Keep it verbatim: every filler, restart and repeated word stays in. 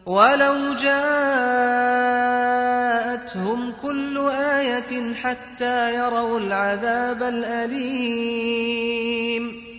ولو جاءتهم كل آية حتى يروا العذاب الأليم